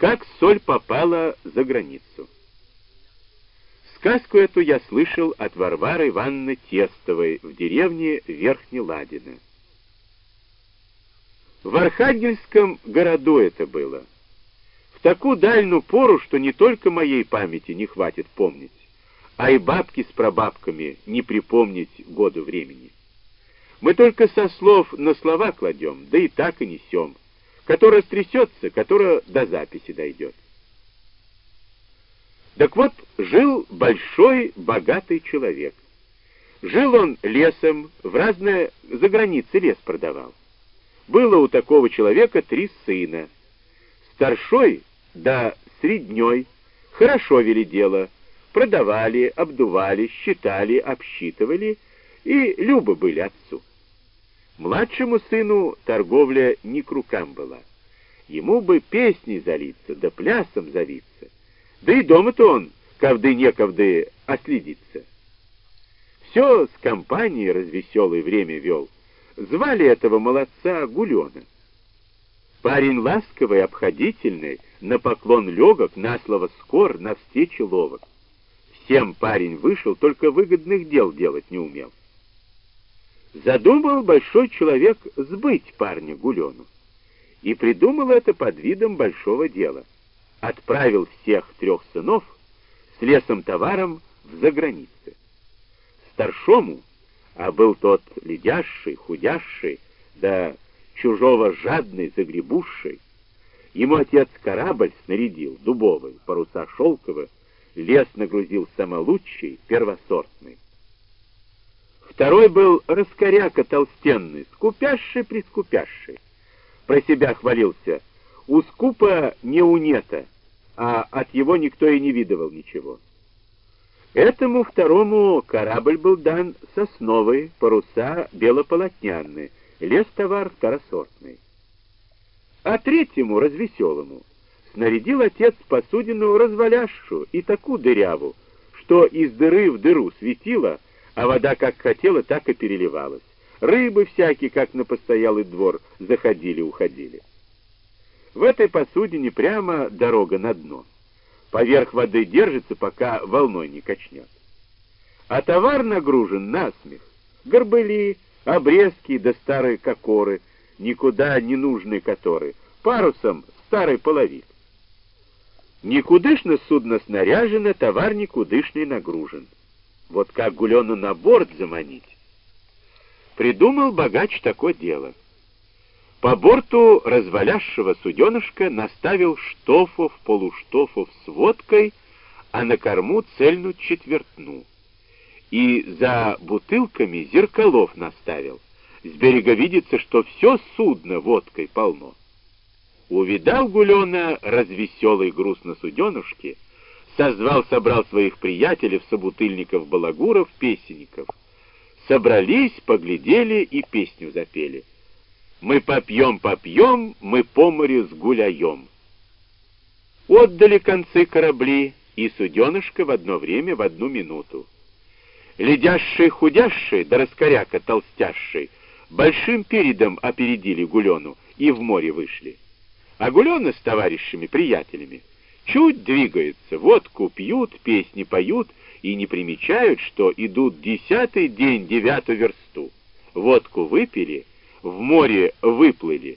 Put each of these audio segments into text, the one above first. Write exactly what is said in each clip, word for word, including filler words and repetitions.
Как соль попала за границу. Сказку эту я слышал от Варвары Ивановны Тестовой в деревне Верхнеладино. В Архангельском городу это было. В такую дальнюю пору, что не только моей памяти не хватит помнить, а и бабки с прабабками не припомнить году времени. Мы только со слов на слова кладем, да и так и несем, которая стрясется, которая до записи дойдет. Так вот, жил большой, богатый человек. Жил он лесом, в разные за границы лес продавал. Было у такого человека три сына. Старшой, да средней, хорошо вели дело, продавали, обдували, считали, обсчитывали, и любы были отцу. Младшему сыну торговля не к рукам была. Ему бы песней залиться, да плясом завиться. Да и дома-то он, ковды-нековды, оследится. Все с компанией развеселое время вел. Звали этого молодца Гулена. Парень ласковый, обходительный, на поклон легок, на слово скор, навстречу ловок. Всем парень вышел, только выгодных дел делать не умел. Задумал большой человек сбыть парня Гулену. И придумал это под видом большого дела. Отправил всех трех сынов с лесом-товаром в заграницы. Старшому, а был тот ледящий, худящий, да чужого жадный, загребущий, ему отец корабль снарядил, дубовый, паруса шелковые, лес нагрузил самолучший, первосортный. Второй был раскоряка толстенный, скупящий-прискупящий. Про себя хвалился: у скупа не унета, а от его никто и не видывал ничего. Этому второму корабль был дан сосновый, паруса белополотняные, лес-товар второсортный. А третьему, развеселому, снарядил отец посудину развалящую и такую дыряву, что из дыры в дыру светила, а вода как хотела, так и переливалась. Рыбы всякие, как на постоялый двор, заходили-уходили. В этой посудине прямо дорога на дно. Поверх воды держится, пока волной не качнет. А товар нагружен насмех. Горбыли, обрезки да старые кокоры, никуда не нужные которые, парусом старый половик. Никудышно судно снаряжено, товар никудышный нагружен. Вот как Гулену на борт заманить? Придумал богач такое дело. По борту развалящего суденышка наставил штофов, полуштофов с водкой, а на корму цельную четвертну. И за бутылками зеркалов наставил. С берега видится, что все судно водкой полно. Увидал Гулена развеселый груз на суденушке, созвал, собрал своих приятелей, собутыльников, балагуров, песенников. Собрались, поглядели и песню запели. Мы попьем, попьем, мы по морю сгуляем. Отдали концы корабли, и суденышко в одно время, в одну минуту. Ледящий, худящий, да раскоряка толстящий, большим передом опередили Гулену и в море вышли. А Гулена с товарищами, приятелями, чуть двигаются, водку пьют, песни поют и не примечают, что идут десятый день девятую версту. Водку выпили, в море выплыли.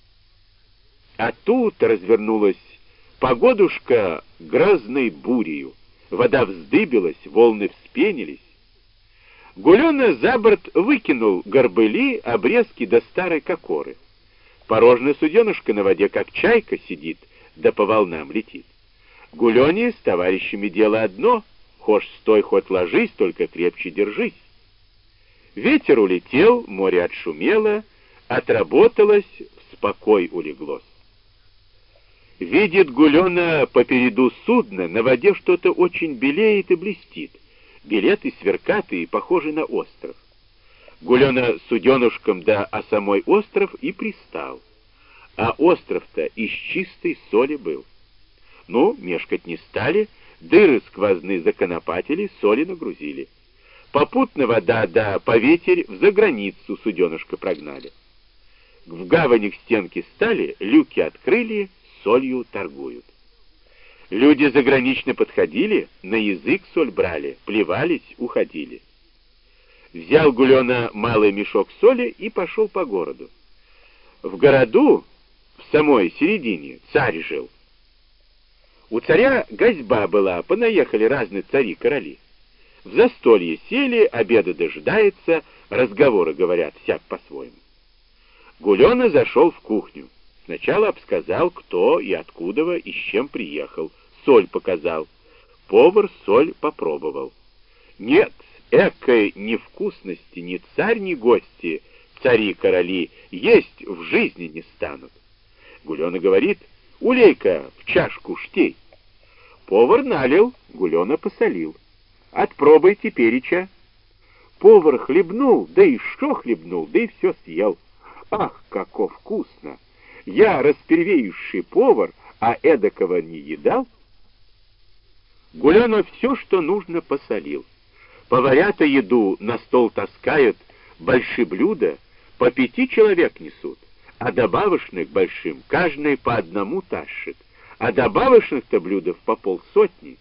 А тут развернулась погодушка грозной бурею. Вода вздыбилась, волны вспенились. Гулена за борт выкинул горбыли, обрезки до старой кокоры. Порожное суденышко на воде, как чайка, сидит, да по волнам летит. Гулене с товарищами дело одно: хошь стой, хоть ложись, только крепче держись. Ветер улетел, море отшумело, отработалось, в спокой улеглось. Видит Гулена попереду судна, на воде что-то очень белеет и блестит. Белет и сверкатый, похожий на остров. Гулена суденушком да о самой остров и пристал. А остров-то из чистой соли был. Ну, мешкать не стали, дыры сквозные законопатили, соли нагрузили. Попутно вода да поветерь в заграницу суденышко прогнали. В гавани к стенке стали, люки открыли, солью торгуют. Люди загранично подходили, на язык соль брали, плевались, уходили. Взял Гулена малый мешок соли и пошел по городу. В городу, в самой середине, царь жил. У царя гостьба была, понаехали разные цари-короли. В застолье сели, обеда дожидается, разговоры говорят всяк по-своему. Гулена зашел в кухню. Сначала обсказал, кто и откуда и с чем приехал. Соль показал. Повар соль попробовал. Нет, экой невкусности ни царь, ни гости, цари-короли, есть в жизни не станут. Гулена говорит: улей-ка в чашку штей. Повар налил, Гулена посолил. Отпробуй тепереча. Повар хлебнул, да и шо хлебнул, да и все съел. Ах, каков вкусно! Я, распервеющий повар, а эдакого не едал. Гулена все, что нужно, посолил. Поварята еду на стол таскают, большие блюда по пяти человек несут, а добавочных большим каждый по одному тащит, а добавочных-то блюдов по полсотни.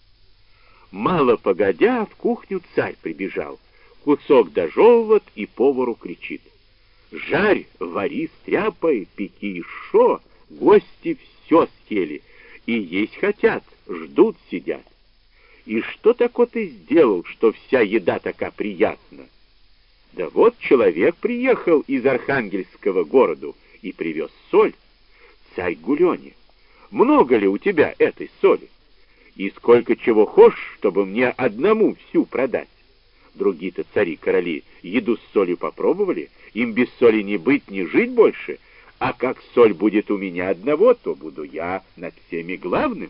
Мало погодя, в кухню царь прибежал, кусок дожевывает и повару кричит: жарь, вари, стряпай, пеки шо, гости все съели, и есть хотят, ждут, сидят. И что такое ты сделал, что вся еда така приятна? Да вот человек приехал из Архангельского городу и привез соль. Царь Гулене: много ли у тебя этой соли? И сколько чего хочешь, чтобы мне одному всю продать? Другие-то цари-короли еду с солью попробовали, им без соли не быть, не жить больше, а как соль будет у меня одного, то буду я над всеми главным.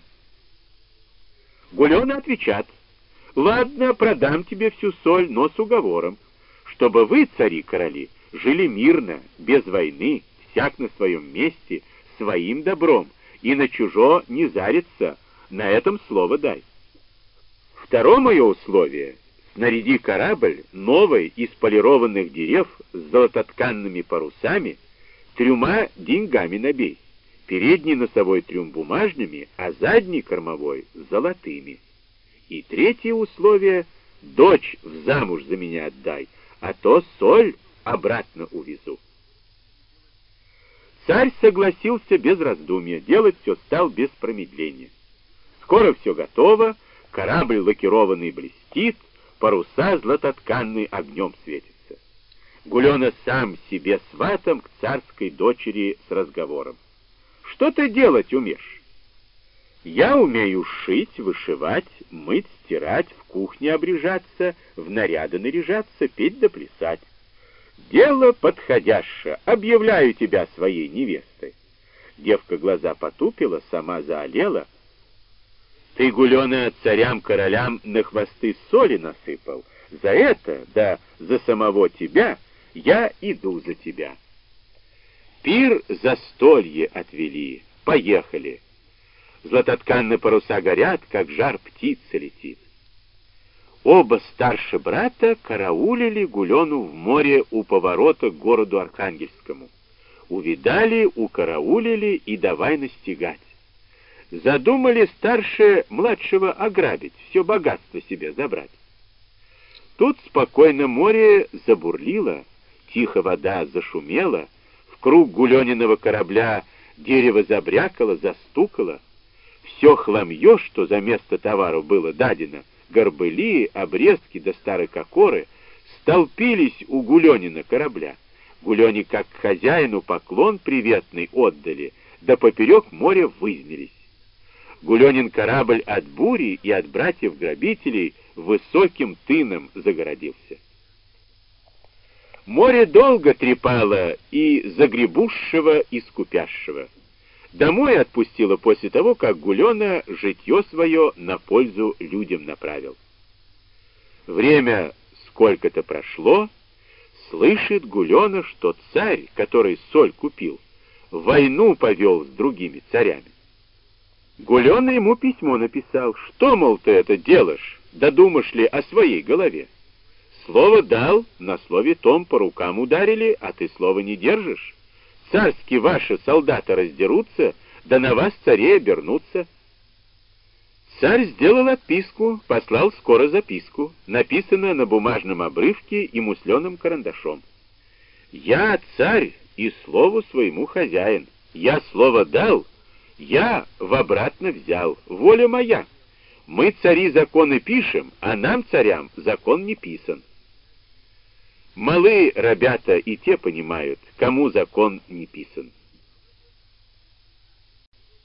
Гулена отвечат: ладно, продам тебе всю соль, но с уговором, чтобы вы, цари-короли, жили мирно, без войны, всяк на своем месте, своим добром, и на чужо не зариться, на этом слово дай. Второе мое условие: снаряди корабль новый из полированных дерев с золототканными парусами, трюма деньгами набей, передний носовой трюм бумажными, а задний кормовой золотыми. И третье условие: дочь в замуж за меня отдай, а то соль обратно увезу. Царь согласился без раздумья, делать все стал без промедления. Скоро все готово, корабль лакированный блестит, паруса златотканные огнем светятся. Гулена сам себе сватом к царской дочери с разговором: что ты делать умеешь? Я умею шить, вышивать, мыть, стирать, в кухне обрежаться, в наряды наряжаться, петь да плясать. Дело подходящее, объявляю тебя своей невестой. Девка глаза потупила, сама заолела. Ты, Гулена, царям-королям на хвосты соли насыпал. За это, да за самого тебя, я иду за тебя. Пир застолье отвели, поехали. Златотканные паруса горят, как жар птица летит. Оба старше брата караулили Гулену в море у поворота к городу Архангельскому. Увидали, укараулили и давай настигать. Задумали старше младшего ограбить, все богатство себе забрать. Тут спокойно море забурлило, тихо вода зашумела, в круг Гулениного корабля дерево забрякало, застукало. Все хламье, что за место товару было дадено, горбыли, обрезки да старые кокоры, столпились у Гуленина корабля. Гулене как хозяину поклон приветный отдали, да поперек моря вызнялись. Гуленин корабль от бури и от братьев-грабителей высоким тыном загородился. Море долго трепало и загребущего, и скупящего. Домой отпустило после того, как Гулена житье свое на пользу людям направил. Время сколько-то прошло, слышит Гулена, что царь, который соль купил, войну повел с другими царями. Гулена ему письмо написал: что, мол, ты это делаешь, додумаешь ли о своей голове? Слово дал, на слове том по рукам ударили, а ты слова не держишь. Царские ваши солдаты раздерутся, да на вас, царей, обернуться. Царь сделал отписку, послал скоро записку, написанную на бумажном обрывке и мусленым карандашом. «Я царь и слову своему хозяин. Я слово дал, я в обратно взял. Воля моя. Мы, цари, законы пишем, а нам, царям, закон не писан». Малы ребята и те понимают, кому закон не писан.